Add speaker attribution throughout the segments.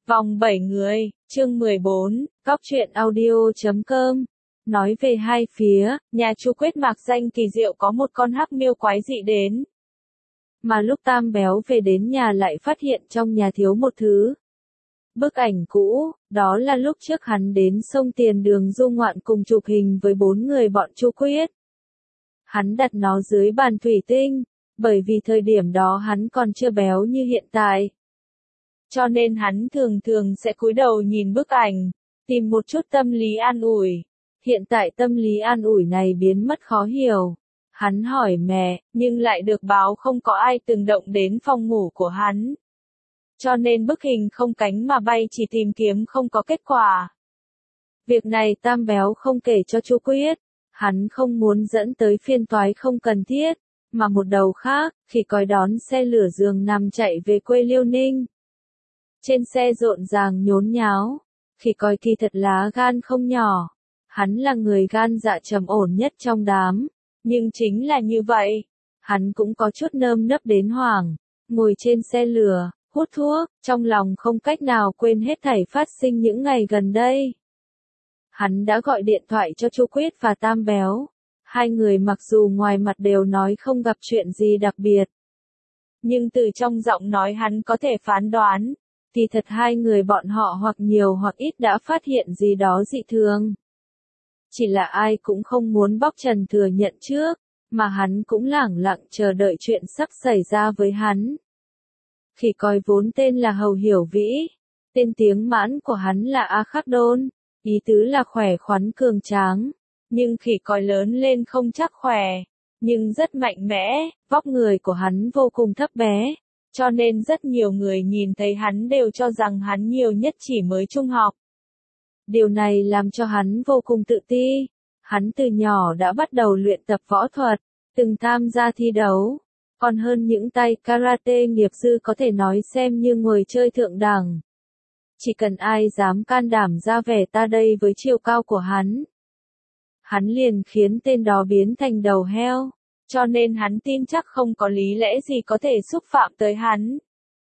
Speaker 1: Vòng 7 người, chương 14, góc truyện audio.com. Nói về hai phía, nhà Chu Quyết mạc danh kỳ diệu có một con hắc miêu quái dị đến. Mà lúc Tam Béo về đến nhà lại phát hiện trong nhà thiếu một thứ. Bức ảnh cũ, đó là lúc trước hắn đến sông Tiền Đường du ngoạn cùng chụp hình với 4 người bọn Chu Quyết. Hắn đặt nó dưới bàn thủy tinh, bởi vì thời điểm đó hắn còn chưa béo như hiện tại. Cho nên hắn thường sẽ cúi đầu nhìn bức ảnh, tìm một chút tâm lý an ủi. Hiện tại tâm lý an ủi này biến mất khó hiểu. Hắn hỏi mẹ, nhưng lại được báo không có ai từng động đến phòng ngủ của hắn. Cho nên bức hình không cánh mà bay chỉ tìm kiếm không có kết quả. Việc này Tam Béo không kể cho Chu Quyết. Hắn không muốn dẫn tới phiên toái không cần thiết, mà một đầu khác, khi còi đón xe lửa giường nằm chạy về quê Liêu Ninh. Trên xe rộn ràng nhốn nháo, khi còi kỳ thật lá gan không nhỏ. Hắn là người gan dạ trầm ổn nhất trong đám, nhưng chính là như vậy, hắn cũng có chút nơm nớp đến hoảng, ngồi trên xe lửa, hút thuốc, trong lòng không cách nào quên hết thảy phát sinh những ngày gần đây. Hắn đã gọi điện thoại cho Chu Quyết và Tam Béo. Hai người mặc dù ngoài mặt đều nói không gặp chuyện gì đặc biệt, nhưng từ trong giọng nói hắn có thể phán đoán, thì thật hai người bọn họ hoặc nhiều hoặc ít đã phát hiện gì đó dị thường. Chỉ là ai cũng không muốn bóc trần thừa nhận trước, mà hắn cũng lẳng lặng chờ đợi chuyện sắp xảy ra với hắn. Khỉ còi vốn tên là Hầu Hiểu Vĩ, tên tiếng Mãn của hắn là A Khắc Đôn, ý tứ là khỏe khoắn cường tráng, nhưng khỉ còi lớn lên không chắc khỏe, nhưng rất mạnh mẽ, vóc người của hắn vô cùng thấp bé, cho nên rất nhiều người nhìn thấy hắn đều cho rằng hắn nhiều nhất chỉ mới trung học. Điều này làm cho hắn vô cùng tự ti. Hắn từ nhỏ đã bắt đầu luyện tập võ thuật, từng tham gia thi đấu, còn hơn những tay karate nghiệp dư có thể nói xem như người chơi thượng đẳng. Chỉ cần ai dám can đảm ra vẻ ta đây với chiều cao của hắn liền khiến tên đó biến thành đầu heo, cho nên hắn tin chắc không có lý lẽ gì có thể xúc phạm tới hắn.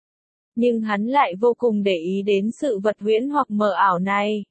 Speaker 1: Nhưng hắn lại vô cùng để ý đến sự vật huyễn hoặc mờ ảo này.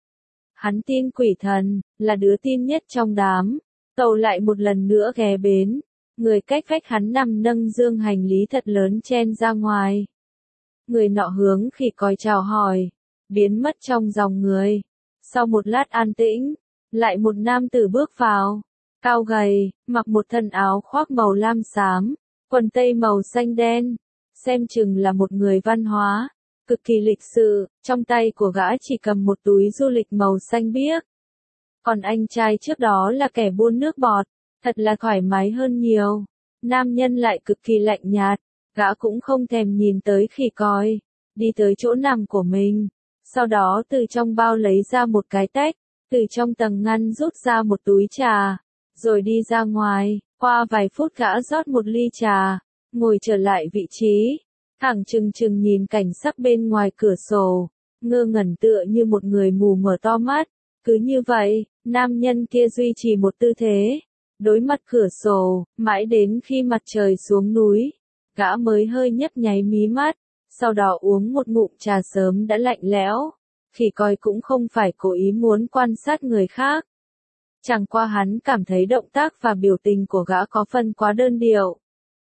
Speaker 1: Hắn tin quỷ thần, là đứa tin nhất trong đám. Tàu lại một lần nữa ghé bến, người cách vách hắn nằm nâng dương hành lý thật lớn chen ra ngoài. Người nọ hướng khỉ còi chào hỏi, biến mất trong dòng người. Sau một lát an tĩnh, lại một nam tử bước vào, cao gầy, mặc một thân áo khoác màu lam xám, quần tây màu xanh đen, xem chừng là một người văn hóa, cực kỳ lịch sự, trong tay của gã chỉ cầm một túi du lịch màu xanh biếc. Còn anh trai trước đó là kẻ buôn nước bọt, thật là thoải mái hơn nhiều. Nam nhân lại cực kỳ lạnh nhạt, gã cũng không thèm nhìn tới khỉ còi, đi tới chỗ nằm của mình, sau đó từ trong bao lấy ra một cái tách, từ trong tầng ngăn rút ra một túi trà, rồi đi ra ngoài. Qua vài phút gã rót một ly trà, ngồi trở lại vị trí, thẳng chừng nhìn cảnh sắc bên ngoài cửa sổ, ngơ ngẩn tựa như một người mù mở to mắt. Cứ như vậy, nam nhân kia duy trì một tư thế, đối mặt cửa sổ, mãi đến khi mặt trời xuống núi, gã mới hơi nhấp nháy mí mắt, sau đó uống một ngụm trà sớm đã lạnh lẽo. Khỉ còi cũng không phải cố ý muốn quan sát người khác. Chẳng qua hắn cảm thấy động tác và biểu tình của gã có phần quá đơn điệu.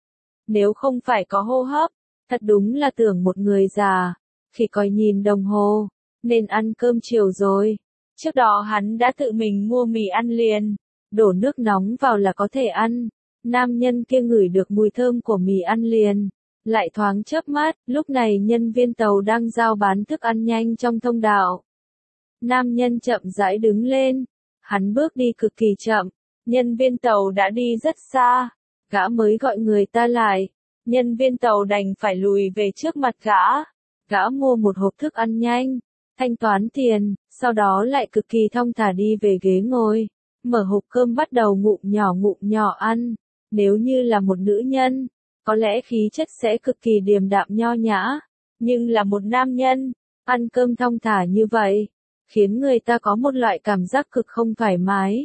Speaker 1: Nếu không phải có hô hấp, thật đúng là tưởng một người già. Khỉ còi nhìn đồng hồ, nên ăn cơm chiều rồi. Trước đó hắn đã tự mình mua mì ăn liền, đổ nước nóng vào là có thể ăn. Nam nhân kia ngửi được mùi thơm của mì ăn liền, lại thoáng chớp mắt, lúc này nhân viên tàu đang giao bán thức ăn nhanh trong thông đạo. Nam nhân chậm rãi đứng lên, hắn bước đi cực kỳ chậm, nhân viên tàu đã đi rất xa, gã mới gọi người ta lại, nhân viên tàu đành phải lùi về trước mặt gã mua một hộp thức ăn nhanh, thanh toán tiền, sau đó lại cực kỳ thong thả đi về ghế ngồi, mở hộp cơm bắt đầu ngụm nhỏ ăn. Nếu như là một nữ nhân, có lẽ khí chất sẽ cực kỳ điềm đạm nho nhã, nhưng là một nam nhân, ăn cơm thong thả như vậy, khiến người ta có một loại cảm giác cực không thoải mái.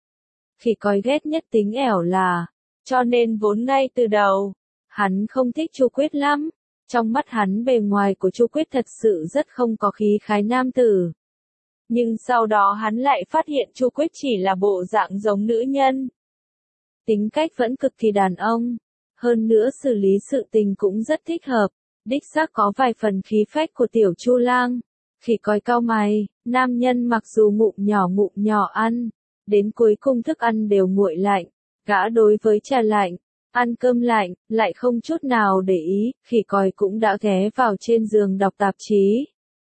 Speaker 1: Khỉ còi ghét nhất tính ẻo là, cho nên vốn ngay từ đầu, hắn không thích Chu Quyết lắm, Trong mắt hắn bề ngoài của Chu Quyết thật sự rất không có khí khái nam tử. Nhưng sau đó hắn lại phát hiện Chu Quyết chỉ là bộ dạng giống nữ nhân. Tính cách vẫn cực kỳ đàn ông. Hơn nữa xử lý sự tình cũng rất thích hợp. Đích xác có vài phần khí phách của tiểu Chu Lang. Khỉ còi cau mày, nam nhân mặc dù ngụm nhỏ ăn. Đến cuối cùng thức ăn đều nguội lạnh. Gã đối với trà lạnh, ăn cơm lạnh, lại không chút nào để ý, khỉ còi cũng đã ghé vào trên giường đọc tạp chí.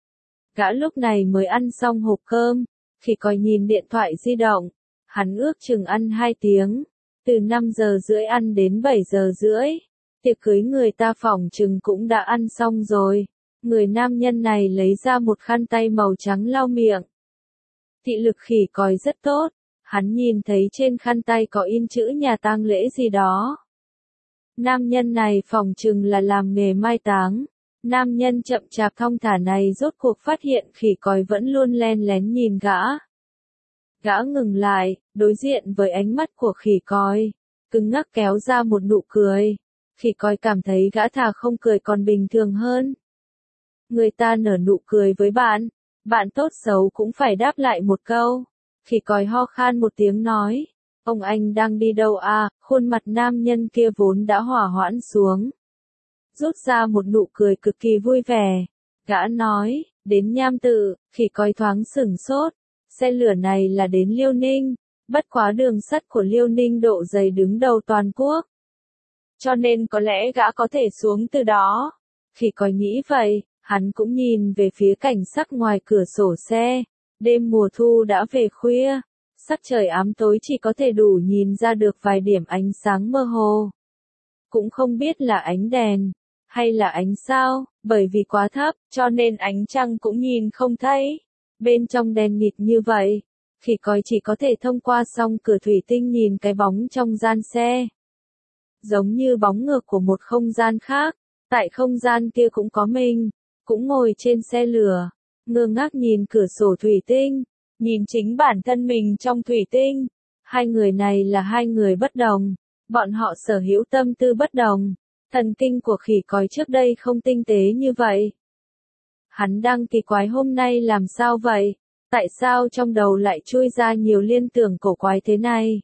Speaker 1: Gã lúc này mới ăn xong hộp cơm, khỉ còi nhìn điện thoại di động, hắn ước chừng ăn 2 tiếng, từ 5 giờ rưỡi ăn đến 7 giờ rưỡi. Tiệc cưới người ta phỏng chừng cũng đã ăn xong rồi. Người nam nhân này lấy ra một khăn tay màu trắng lau miệng. Thị lực khỉ còi rất tốt, hắn nhìn thấy trên khăn tay có in chữ nhà tang lễ gì đó. Nam nhân này phỏng chừng là làm nghề mai táng. Nam nhân chậm chạp thong thả này rốt cuộc phát hiện khỉ còi vẫn luôn len lén nhìn gã. Gã ngừng lại, đối diện với ánh mắt của khỉ còi, cứng ngắc kéo ra một nụ cười. Khỉ còi cảm thấy gã thà không cười còn bình thường hơn. Người ta nở nụ cười với bạn, bạn tốt xấu cũng phải đáp lại một câu. Khỉ còi ho khan một tiếng nói, ông anh đang đi đâu à? Khuôn mặt nam nhân kia vốn đã hỏa hoãn xuống. Rút ra một nụ cười cực kỳ vui vẻ. Gã nói, đến Nham Tự. Khỉ còi thoáng sửng sốt. Xe lửa này là đến Liêu Ninh. Bất quá đường sắt của Liêu Ninh độ dày đứng đầu toàn quốc. Cho nên có lẽ gã có thể xuống từ đó. Khỉ còi nghĩ vậy, hắn cũng nhìn về phía cảnh sắc ngoài cửa sổ xe. Đêm mùa thu đã về khuya. Sắc trời ám tối chỉ có thể đủ nhìn ra được vài điểm ánh sáng mơ hồ. Cũng không biết là ánh đèn, hay là ánh sao, bởi vì quá thấp, cho nên ánh trăng cũng nhìn không thấy. Bên trong đèn nghịt như vậy, khỉ còi chỉ có thể thông qua song cửa thủy tinh nhìn cái bóng trong gian xe. Giống như bóng ngược của một không gian khác, tại không gian kia cũng có mình, cũng ngồi trên xe lửa, ngơ ngác nhìn cửa sổ thủy tinh, nhìn chính bản thân mình trong thủy tinh. Hai người này là hai người bất đồng, bọn họ sở hữu tâm tư bất đồng. Thần kinh của khỉ còi trước đây không tinh tế như vậy. Hắn đang kỳ quái hôm nay làm sao vậy? Tại sao trong đầu lại chui ra nhiều liên tưởng cổ quái thế này?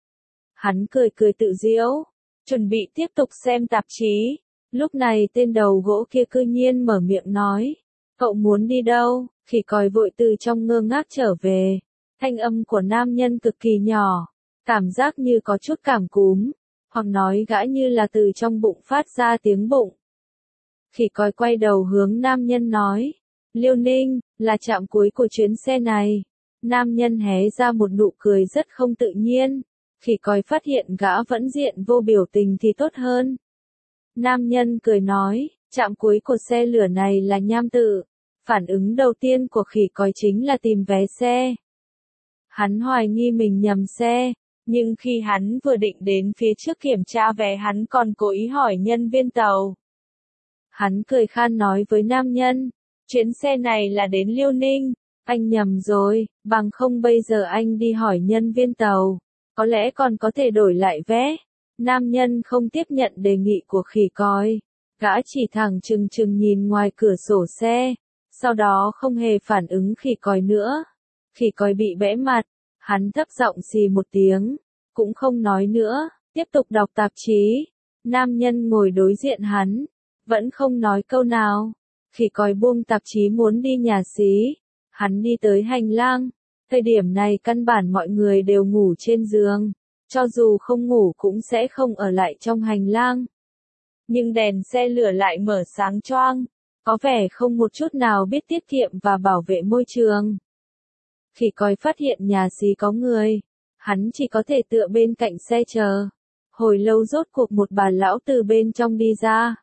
Speaker 1: Hắn cười cười tự giễu, chuẩn bị tiếp tục xem tạp chí. Lúc này tên đầu gỗ kia cư nhiên mở miệng nói, cậu muốn đi đâu? Khỉ còi vội từ trong ngơ ngác trở về. Thanh âm của nam nhân cực kỳ nhỏ, cảm giác như có chút cảm cúm, hoặc nói gã như là từ trong bụng phát ra tiếng bụng. Khỉ còi quay đầu hướng nam nhân nói, Liêu Ninh, là trạm cuối của chuyến xe này. Nam nhân hé ra một nụ cười rất không tự nhiên. Khỉ còi phát hiện gã vẫn diện vô biểu tình thì tốt hơn. Nam nhân cười nói, trạm cuối của xe lửa này là Nham Tự. Phản ứng đầu tiên của khỉ còi chính là tìm vé xe. Hắn hoài nghi mình nhầm xe, nhưng khi hắn vừa định đến phía trước kiểm tra vé hắn còn cố ý hỏi nhân viên tàu. Hắn cười khan nói với nam nhân, chuyến xe này là đến Liêu Ninh, anh nhầm rồi, bằng không bây giờ anh đi hỏi nhân viên tàu, có lẽ còn có thể đổi lại vé. Nam nhân không tiếp nhận đề nghị của khỉ còi, gã chỉ thẳng trừng trừng nhìn ngoài cửa sổ xe, sau đó không hề phản ứng khỉ còi nữa. Khỉ còi bị bẽ mặt, hắn thấp giọng xì một tiếng, cũng không nói nữa, tiếp tục đọc tạp chí. Nam nhân ngồi đối diện hắn, vẫn không nói câu nào. Khỉ còi buông tạp chí muốn đi nhà xí, hắn đi tới hành lang. Thời điểm này căn bản mọi người đều ngủ trên giường, cho dù không ngủ cũng sẽ không ở lại trong hành lang. Nhưng đèn xe lửa lại mở sáng choang, có vẻ không một chút nào biết tiết kiệm và bảo vệ môi trường. Khỉ còi phát hiện nhà xí có người, hắn chỉ có thể tựa bên cạnh xe chờ. Hồi lâu rốt cuộc một bà lão từ bên trong đi ra.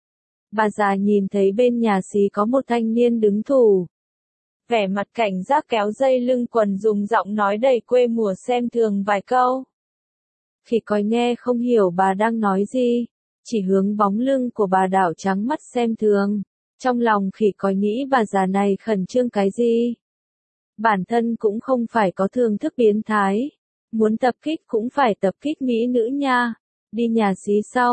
Speaker 1: Bà già nhìn thấy bên nhà xí có một thanh niên đứng thủ. Vẻ mặt cảnh giác kéo dây lưng quần dùng giọng nói đầy quê mùa xem thường vài câu. Khỉ còi nghe không hiểu bà đang nói gì, chỉ hướng bóng lưng của bà đảo trắng mắt xem thường. Trong lòng khỉ còi nghĩ bà già này khẩn trương cái gì? Bản thân cũng không phải có thường thức biến thái. Muốn tập kích cũng phải tập kích mỹ nữ nha. Đi nhà xí xong,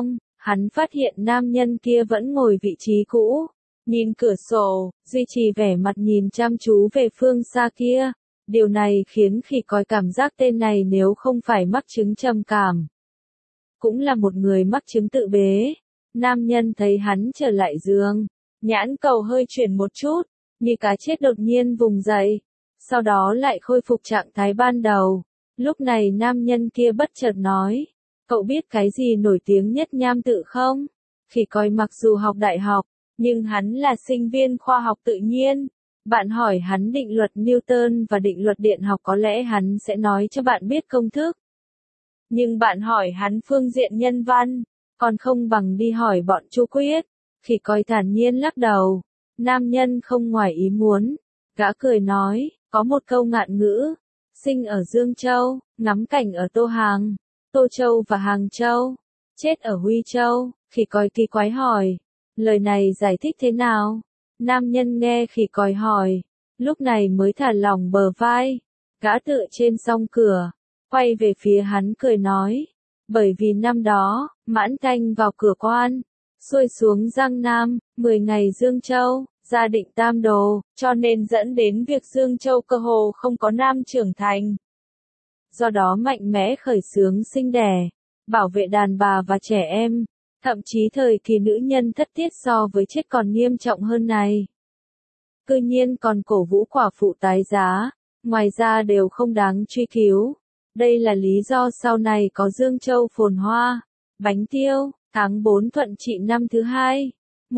Speaker 1: Hắn phát hiện nam nhân kia vẫn ngồi vị trí cũ, nhìn cửa sổ, duy trì vẻ mặt nhìn chăm chú về phương xa kia. Điều này khiến khỉ còi cảm giác tên này nếu không phải mắc chứng trầm cảm, cũng là một người mắc chứng tự bế. Nam nhân thấy hắn trở lại giường, nhãn cầu hơi chuyển một chút, như cá chết đột nhiên vùng dậy, sau đó lại khôi phục trạng thái ban đầu. Lúc này nam nhân kia bất chợt nói, cậu biết cái gì nổi tiếng nhất Nham Tự không? Khỉ còi mặc dù học đại học, nhưng hắn là sinh viên khoa học tự nhiên. Bạn hỏi hắn định luật Newton và định luật điện học có lẽ hắn sẽ nói cho bạn biết công thức. Nhưng bạn hỏi hắn phương diện nhân văn, còn không bằng đi hỏi bọn Chu Quyết. Khỉ còi thản nhiên lắc đầu. Nam nhân không ngoài ý muốn. Gã cười nói, có một câu ngạn ngữ, sinh ở Dương Châu, ngắm cảnh ở Tô Hàng, Tô Châu và Hàng Châu, chết ở Huy Châu. Khỉ còi kỳ quái hỏi, lời này giải thích thế nào? Nam nhân nghe khỉ còi hỏi, lúc này mới thả lỏng bờ vai. Gã tựa trên song cửa, quay về phía hắn cười nói, bởi vì năm đó, Mãn Thanh vào cửa quan, xuôi xuống Giang Nam, 10 ngày Dương Châu, gia định tam đồ, cho nên dẫn đến việc Dương Châu cơ hồ không có nam trưởng thành. Do đó mạnh mẽ khởi xướng sinh đẻ, bảo vệ đàn bà và trẻ em, thậm chí thời kỳ nữ nhân thất tiết so với chết còn nghiêm trọng hơn này. Cư nhiên còn cổ vũ quả phụ tái giá, ngoài ra đều không đáng truy cứu. Đây là lý do sau này có Dương Châu phồn hoa. Bánh tiêu, tháng 4 Thuận Trị năm thứ 2,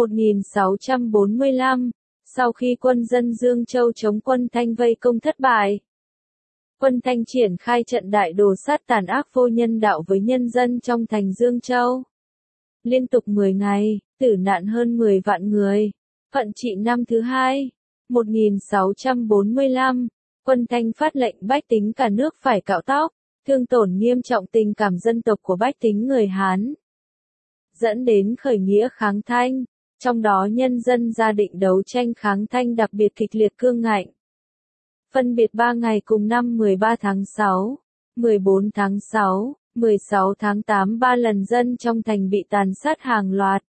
Speaker 1: 1645, sau khi quân dân Dương Châu chống quân Thanh vây công thất bại. Quân Thanh triển khai trận đại đồ sát tàn ác vô nhân đạo với nhân dân trong thành Dương Châu. Liên tục 10 ngày, tử nạn hơn 10 vạn người. Thuận Trị năm thứ 2, 1645, quân Thanh phát lệnh bách tính cả nước phải cạo tóc, thương tổn nghiêm trọng tình cảm dân tộc của bách tính người Hán, dẫn đến khởi nghĩa kháng Thanh, trong đó nhân dân gia định đấu tranh kháng Thanh đặc biệt kịch liệt cương ngạnh. Phân biệt 3 ngày cùng năm 13 tháng 6, 14 tháng 6, 16 tháng 8 3 lần dân trong thành bị tàn sát hàng loạt.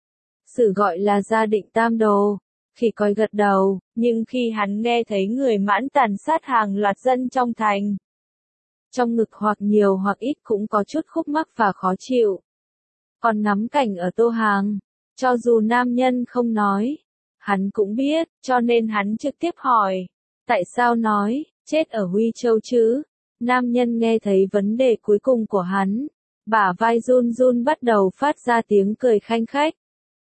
Speaker 1: Sử gọi là gia định tam đồ. Khỉ còi gật đầu, nhưng khi hắn nghe thấy người Mãn tàn sát hàng loạt dân trong thành, trong ngực hoặc nhiều hoặc ít cũng có chút khúc mắc và khó chịu. Còn ngắm cảnh ở Tô Hàng, cho dù nam nhân không nói, hắn cũng biết, cho nên hắn trực tiếp hỏi, tại sao nói, chết ở Huy Châu chứ? Nam nhân nghe thấy vấn đề cuối cùng của hắn, bả vai run run bắt đầu phát ra tiếng cười khanh khách.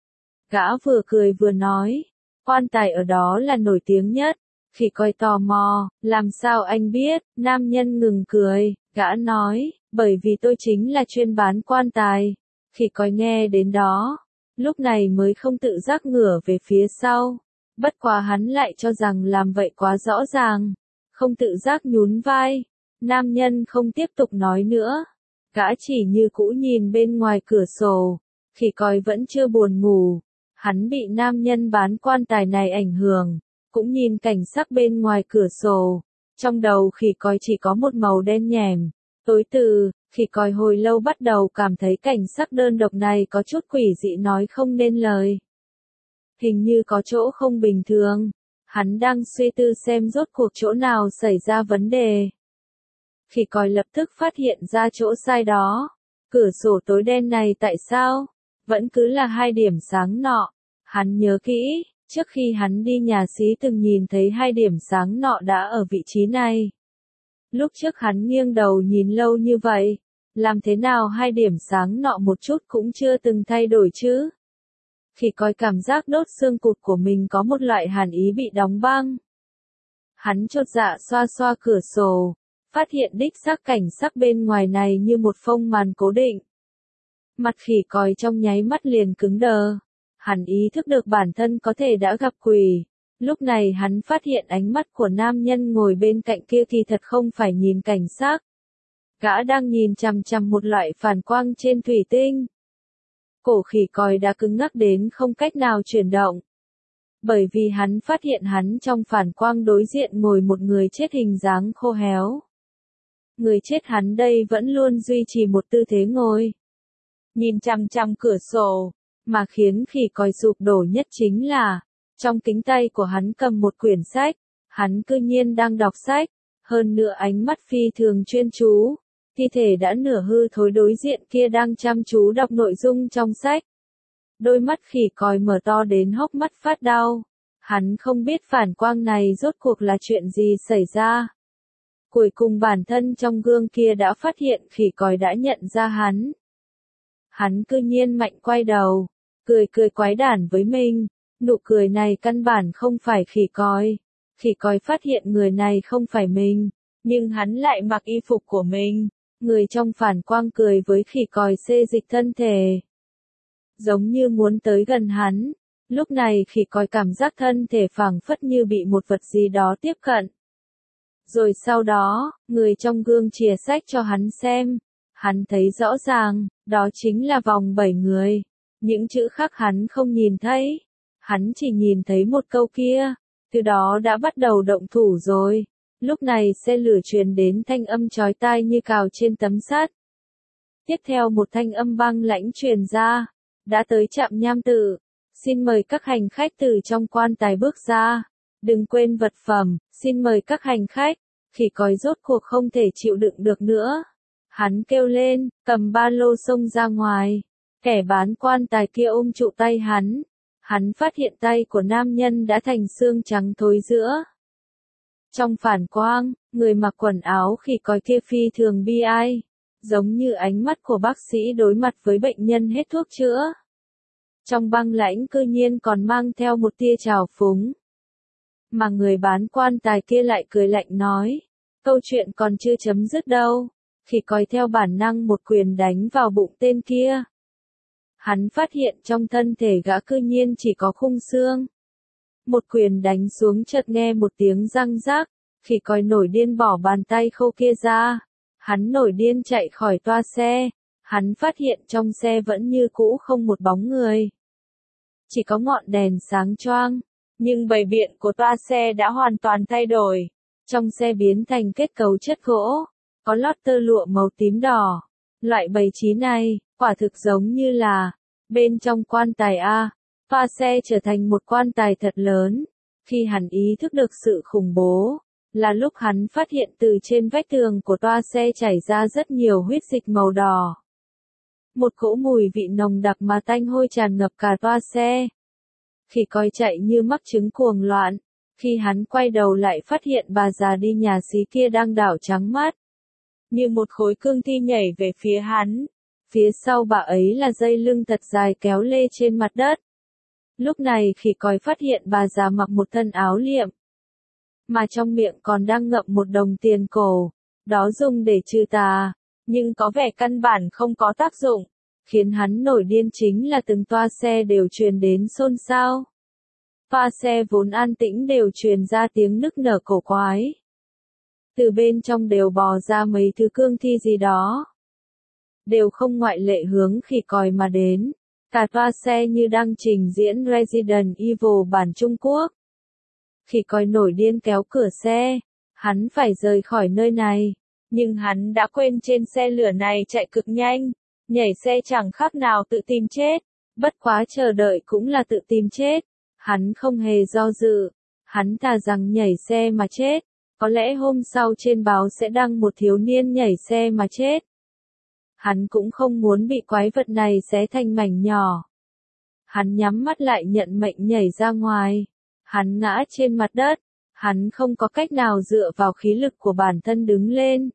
Speaker 1: Gã vừa cười vừa nói, quan tài ở đó là nổi tiếng nhất. Khỉ còi tò mò, làm sao anh biết? Nam nhân ngừng cười, gã nói, bởi vì tôi chính là chuyên bán quan tài. Khỉ còi nghe đến đó, lúc này mới không tự giác ngửa về phía sau. Bất quá hắn lại cho rằng làm vậy quá rõ ràng, không tự giác nhún vai. Nam nhân không tiếp tục nói nữa, gã chỉ như cũ nhìn bên ngoài cửa sổ. Khỉ còi vẫn chưa buồn ngủ, hắn bị nam nhân bán quan tài này ảnh hưởng, cũng nhìn cảnh sắc bên ngoài cửa sổ. Trong đầu khỉ còi chỉ có một màu đen nhèm, tối từ. Khỉ còi hồi lâu bắt đầu cảm thấy cảnh sắc đơn độc này có chút quỷ dị nói không nên lời. Hình như có chỗ không bình thường. Hắn đang suy tư xem rốt cuộc chỗ nào xảy ra vấn đề. Khỉ còi lập tức phát hiện ra chỗ sai đó. Cửa sổ tối đen này tại sao? Vẫn cứ là 2 điểm sáng nọ. Hắn nhớ kỹ, trước khi hắn đi nhà xí từng nhìn thấy 2 điểm sáng nọ đã ở vị trí này. Lúc trước hắn nghiêng đầu nhìn lâu như vậy, làm thế nào 2 điểm sáng nọ một chút cũng chưa từng thay đổi chứ? Khỉ còi cảm giác đốt xương cụt của mình có một loại hàn ý bị đóng băng. Hắn chột dạ xoa xoa cửa sổ, phát hiện đích xác cảnh sắc bên ngoài này như một phông màn cố định. Mặt khỉ còi trong nháy mắt liền cứng đờ. Hắn ý thức được bản thân có thể đã gặp quỷ. Lúc này hắn phát hiện ánh mắt của nam nhân ngồi bên cạnh kia thì thật không phải nhìn cảnh sắc. Gã đang nhìn chằm chằm một loại phản quang trên thủy tinh. Cổ khỉ còi đã cứng ngắc đến không cách nào chuyển động. Bởi vì hắn phát hiện hắn trong phản quang đối diện ngồi một người chết hình dáng khô héo. Người chết hắn đây vẫn luôn duy trì một tư thế ngồi. nhìn chằm chằm cửa sổ, mà khiến khỉ còi sụp đổ nhất chính là, trong kính tay của hắn cầm một quyển sách, hắn cư nhiên đang đọc sách, hơn nữa ánh mắt phi thường chuyên chú, thi thể đã nửa hư thối đối diện kia đang chăm chú đọc nội dung trong sách. Đôi mắt khỉ còi mở to đến hốc mắt phát đau, hắn không biết phản quang này rốt cuộc là chuyện gì xảy ra. Cuối cùng bản thân trong gương kia đã phát hiện khỉ còi đã nhận ra hắn. Hắn cư nhiên mạnh quay đầu, cười quái đản với mình, nụ cười này căn bản không phải khỉ còi. Khỉ còi phát hiện người này không phải mình, nhưng hắn lại mặc y phục của mình. Người trong phản quang cười với khỉ còi xê dịch thân thể, giống như muốn tới gần hắn. Lúc này khỉ còi cảm giác thân thể phảng phất như bị một vật gì đó tiếp cận. Rồi sau đó, người trong gương chìa sách cho hắn xem. Hắn thấy rõ ràng, đó chính là vòng 7 người. Những chữ khác hắn không nhìn thấy. Hắn chỉ nhìn thấy một câu kia. Từ đó đã bắt đầu động thủ rồi. Lúc này xe lửa truyền đến thanh âm chói tai như cào trên tấm sắt. Tiếp theo một thanh âm băng lãnh truyền ra. Đã tới trạm Nham Tự. Xin mời các hành khách từ trong quan tài bước ra. Đừng quên vật phẩm, xin mời các hành khách. Khỉ còi rốt cuộc không thể chịu đựng được nữa. Hắn kêu lên, cầm ba lô xông ra ngoài. Kẻ bán quan tài kia ôm trụ tay hắn. Hắn phát hiện tay của nam nhân đã thành xương trắng thối rữa. Trong phản quang, người mặc quần áo khỉ còi kia phi thường bi ai. Giống như ánh mắt của bác sĩ đối mặt với bệnh nhân hết thuốc chữa. Trong băng lãnh cư nhiên còn mang theo một tia trào phúng. Mà người bán quan tài kia lại cười lạnh nói. Câu chuyện còn chưa chấm dứt đâu. Khỉ còi theo bản năng một quyền đánh vào bụng tên kia. Hắn phát hiện trong thân thể gã cư nhiên chỉ có khung xương. Một quyền đánh xuống chợt nghe một tiếng răng rác. Khỉ còi nổi điên bỏ bàn tay khô kia ra. Hắn nổi điên chạy khỏi toa xe. Hắn phát hiện trong xe vẫn như cũ không một bóng người. Chỉ có ngọn đèn sáng choang. Nhưng bày biện của toa xe đã hoàn toàn thay đổi. Trong xe biến thành kết cấu chất gỗ. Có lót tơ lụa màu tím đỏ. Loại bày trí này, quả thực giống như là, bên trong quan tài A, toa xe trở thành một quan tài thật lớn. Khi hắn ý thức được sự khủng bố, là lúc hắn phát hiện từ trên vách tường của toa xe chảy ra rất nhiều huyết dịch màu đỏ. Một cỗ mùi vị nồng đặc mà tanh hôi tràn ngập cả toa xe. Khỉ còi chạy như mắc chứng cuồng loạn. Khi hắn quay đầu lại phát hiện bà già đi nhà xí kia đang đảo trắng mắt. Như một khối cương thi nhảy về phía hắn. Phía sau bà ấy là dây lưng thật dài kéo lê trên mặt đất. Lúc này khỉ còi phát hiện bà già mặc một thân áo liệm. Mà trong miệng còn đang ngậm một đồng tiền cổ. Đó dùng để trừ tà. Nhưng có vẻ căn bản không có tác dụng. Khiến hắn nổi điên chính là từng toa xe đều truyền đến xôn xao. Toa xe vốn an tĩnh đều truyền ra tiếng nức nở cổ quái. Từ bên trong đều bò ra mấy thứ cương thi gì đó. Đều không ngoại lệ hướng khỉ còi mà đến. Cả toa xe như đang trình diễn Resident Evil bản Trung Quốc. Khỉ còi nổi điên kéo cửa xe. Hắn phải rời khỏi nơi này. Nhưng hắn đã quên trên xe lửa này chạy cực nhanh. Nhảy xe chẳng khác nào tự tìm chết. Bất quá chờ đợi cũng là tự tìm chết. Hắn không hề do dự. Hắn thà rằng nhảy xe mà chết. Có lẽ hôm sau trên báo sẽ đăng một thiếu niên nhảy xe mà chết. Hắn cũng không muốn bị quái vật này xé thành mảnh nhỏ. Hắn nhắm mắt lại nhận mệnh nhảy ra ngoài. Hắn ngã trên mặt đất. Hắn không có cách nào dựa vào khí lực của bản thân đứng lên.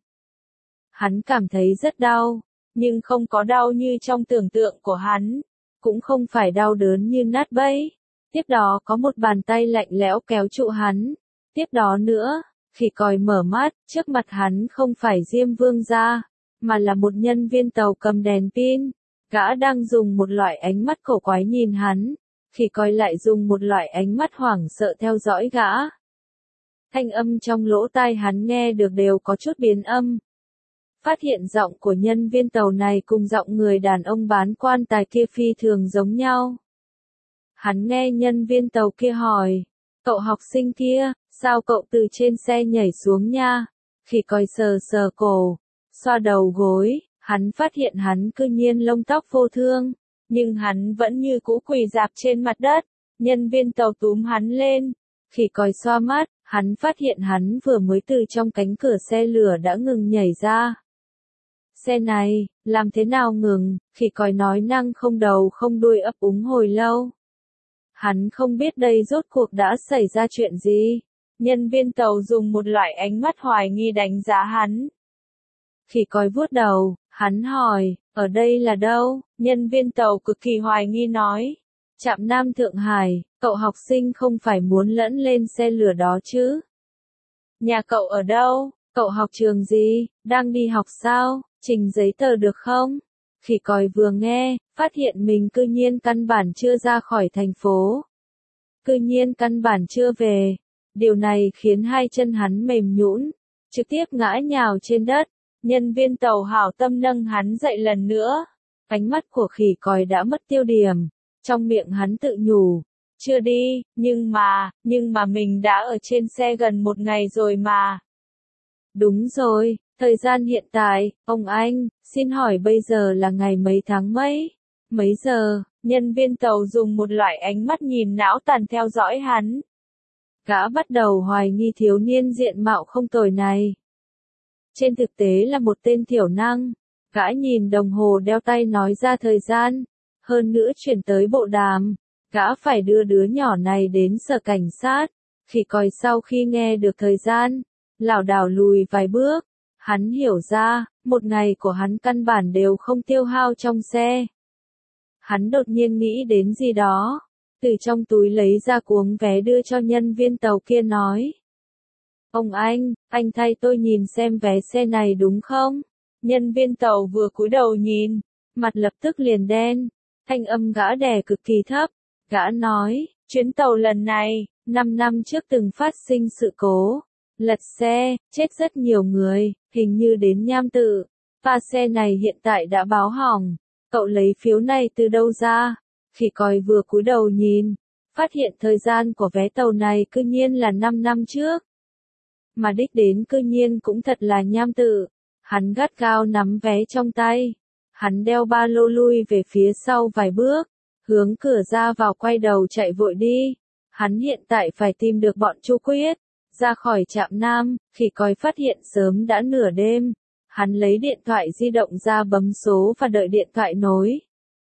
Speaker 1: Hắn cảm thấy rất đau. Nhưng không có đau như trong tưởng tượng của hắn. Cũng không phải đau đớn như nát bấy. Tiếp đó có một bàn tay lạnh lẽo kéo trụ hắn. Tiếp đó nữa, khỉ còi mở mắt, trước mặt hắn không phải Diêm Vương gia, mà là một nhân viên tàu cầm đèn pin. Gã đang dùng một loại ánh mắt cổ quái nhìn hắn. Khỉ còi lại dùng một loại ánh mắt hoảng sợ theo dõi gã. Thanh âm trong lỗ tai hắn nghe được đều có chút biến âm. Phát hiện giọng của nhân viên tàu này cùng giọng người đàn ông bán quan tài kia phi thường giống nhau. Hắn nghe nhân viên tàu kia hỏi, cậu học sinh kia, sao cậu từ trên xe nhảy xuống nha? Khỉ còi sờ sờ cổ, xoa đầu gối, Hắn phát hiện hắn cư nhiên lông tóc vô thương, nhưng hắn vẫn như cũ quỳ rạp trên mặt đất. Nhân viên tàu túm hắn lên. Khỉ còi xoa mắt, hắn phát hiện hắn vừa mới từ trong cánh cửa xe lửa đã ngừng nhảy ra. Xe này, làm thế nào ngừng? Khỉ còi nói năng không đầu không đuôi ấp úng hồi lâu. Hắn không biết đây rốt cuộc đã xảy ra chuyện gì. Nhân viên tàu dùng một loại ánh mắt hoài nghi đánh giá hắn. Khỉ còi vuốt đầu, hắn hỏi, ở đây là đâu? Nhân viên tàu cực kỳ hoài nghi nói. Trạm Nam Thượng Hải, cậu học sinh không phải muốn lẫn lên xe lửa đó chứ? Nhà cậu ở đâu? Cậu học trường gì? Đang đi học sao? Trình giấy tờ được không? Khỉ còi vừa nghe, phát hiện mình cư nhiên căn bản chưa ra khỏi thành phố. Cư nhiên căn bản chưa về. Điều này khiến hai chân hắn mềm nhũn, trực tiếp ngã nhào trên đất. Nhân viên tàu hảo tâm nâng hắn dậy lần nữa. Ánh mắt của khỉ còi đã mất tiêu điểm. Trong miệng hắn tự nhủ, chưa đi, nhưng mà mình đã ở trên xe gần một ngày rồi mà. Đúng rồi, thời gian hiện tại, ông anh, xin hỏi bây giờ là ngày mấy tháng mấy? Mấy giờ? Nhân viên tàu dùng một loại ánh mắt nhìn não tàn theo dõi hắn. Gã bắt đầu hoài nghi thiếu niên diện mạo không tồi này. Trên thực tế là một tên thiểu năng. Gã nhìn đồng hồ đeo tay nói ra thời gian. Hơn nữa chuyển tới bộ đàm. Gã phải đưa đứa nhỏ này đến sở cảnh sát. Khỉ còi sau khi nghe được thời gian, lảo đảo lùi vài bước. Hắn hiểu ra, một ngày của hắn căn bản đều không tiêu hao trong xe. Hắn đột nhiên nghĩ đến gì đó. Từ trong túi lấy ra cuống vé đưa cho nhân viên tàu kia nói. Ông anh thay tôi nhìn xem vé xe này đúng không? Nhân viên tàu vừa cúi đầu nhìn, mặt lập tức liền đen. Thanh âm gã đè cực kỳ thấp. Gã nói, chuyến tàu lần này, 5 năm trước từng phát sinh sự cố. Lật xe, chết rất nhiều người, hình như đến Nham Tự. Và xe này hiện tại đã báo hỏng. Cậu lấy phiếu này từ đâu ra? Khỉ còi vừa cúi đầu nhìn, phát hiện thời gian của vé tàu này cư nhiên là 5 năm trước. Mà đích đến cư nhiên cũng thật là Nham Tự. Hắn gắt gao nắm vé trong tay. Hắn đeo ba lô lui về phía sau vài bước, hướng cửa ra vào quay đầu chạy vội đi. Hắn hiện tại phải tìm được bọn Chu Quyết, ra khỏi Trạm Nam. Khỉ còi phát hiện sớm đã nửa đêm. Hắn lấy điện thoại di động ra bấm số và đợi điện thoại nối.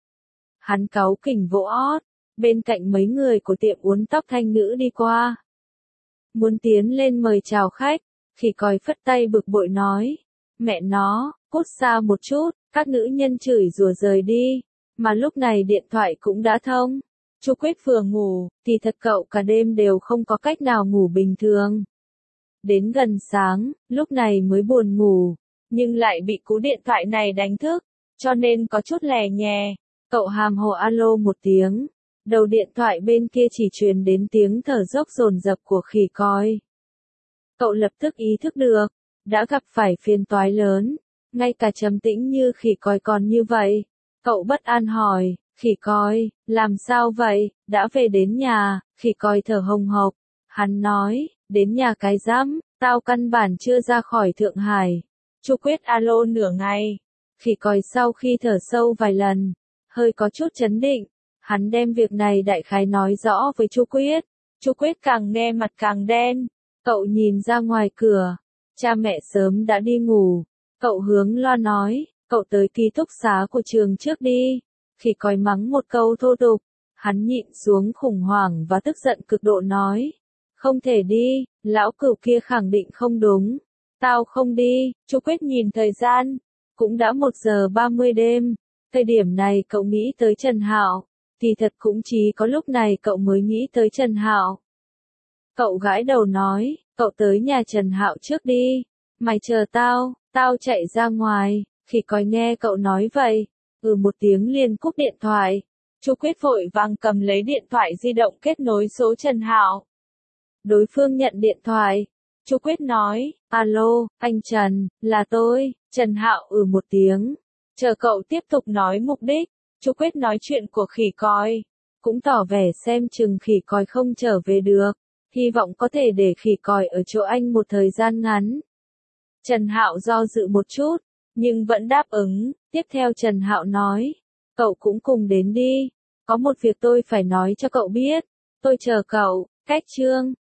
Speaker 1: Hắn cáu kỉnh vỗ ót, bên cạnh mấy người của tiệm uốn tóc thanh nữ đi qua. Muốn tiến lên mời chào khách, khỉ còi phất tay bực bội nói. Mẹ nó, cút xa một chút, các nữ nhân chửi rủa rời đi. Mà lúc này điện thoại cũng đã thông. Chu Quyết vừa ngủ, thì thật cậu cả đêm đều không có cách nào ngủ bình thường. Đến gần sáng, lúc này mới buồn ngủ, nhưng lại bị cú điện thoại này đánh thức, cho nên có chút lè nhè. Cậu hàm hồ alo một tiếng, đầu điện thoại bên kia chỉ truyền đến tiếng thở dốc dồn dập của khỉ còi. Cậu lập tức ý thức được, đã gặp phải phiền toái lớn, ngay cả trầm tĩnh như khỉ còi còn như vậy. Cậu bất an hỏi, khỉ còi, làm sao vậy, đã về đến nhà? Khỉ còi thở hồng hộc, hắn nói, đến nhà cái rắm, tao căn bản chưa ra khỏi Thượng Hải. Chu Quyết alo nửa ngày, khỉ còi sau khi thở sâu vài lần, hơi có chút chấn định, hắn đem việc này đại khái nói rõ với Chu Quyết. Chu Quyết càng nghe mặt càng đen, cậu nhìn ra ngoài cửa, cha mẹ sớm đã đi ngủ, cậu hướng loa nói, cậu tới ký túc xá của trường trước đi. Khỉ còi mắng một câu thô tục, hắn nhịn xuống khủng hoảng và tức giận cực độ nói, không thể đi, lão cửu kia khẳng định không đúng. Tao không đi. Chu Quyết nhìn thời gian, cũng đã 1:30 đêm. Thời điểm này cậu nghĩ tới Trần Hạo, thì thật cũng chỉ có lúc này cậu mới nghĩ tới Trần Hạo. Cậu gãi đầu nói, cậu tới nhà Trần Hạo trước đi, mày chờ tao, tao chạy ra ngoài. Khỉ còi nghe cậu nói vậy, một tiếng liền cúp điện thoại. Chu Quyết vội vàng cầm lấy điện thoại di động kết nối số Trần Hạo. Đối phương nhận điện thoại. Chu Quyết nói, alo, anh Trần, là tôi. Trần Hạo một tiếng. Chờ cậu tiếp tục nói mục đích. Chu Quyết nói chuyện của khỉ còi, cũng tỏ vẻ xem chừng khỉ còi không trở về được, hy vọng có thể để khỉ còi ở chỗ anh một thời gian ngắn. Trần Hạo do dự một chút, nhưng vẫn đáp ứng. Tiếp theo Trần Hạo nói, cậu cũng cùng đến đi. Có một việc tôi phải nói cho cậu biết. Tôi chờ cậu. Cách chương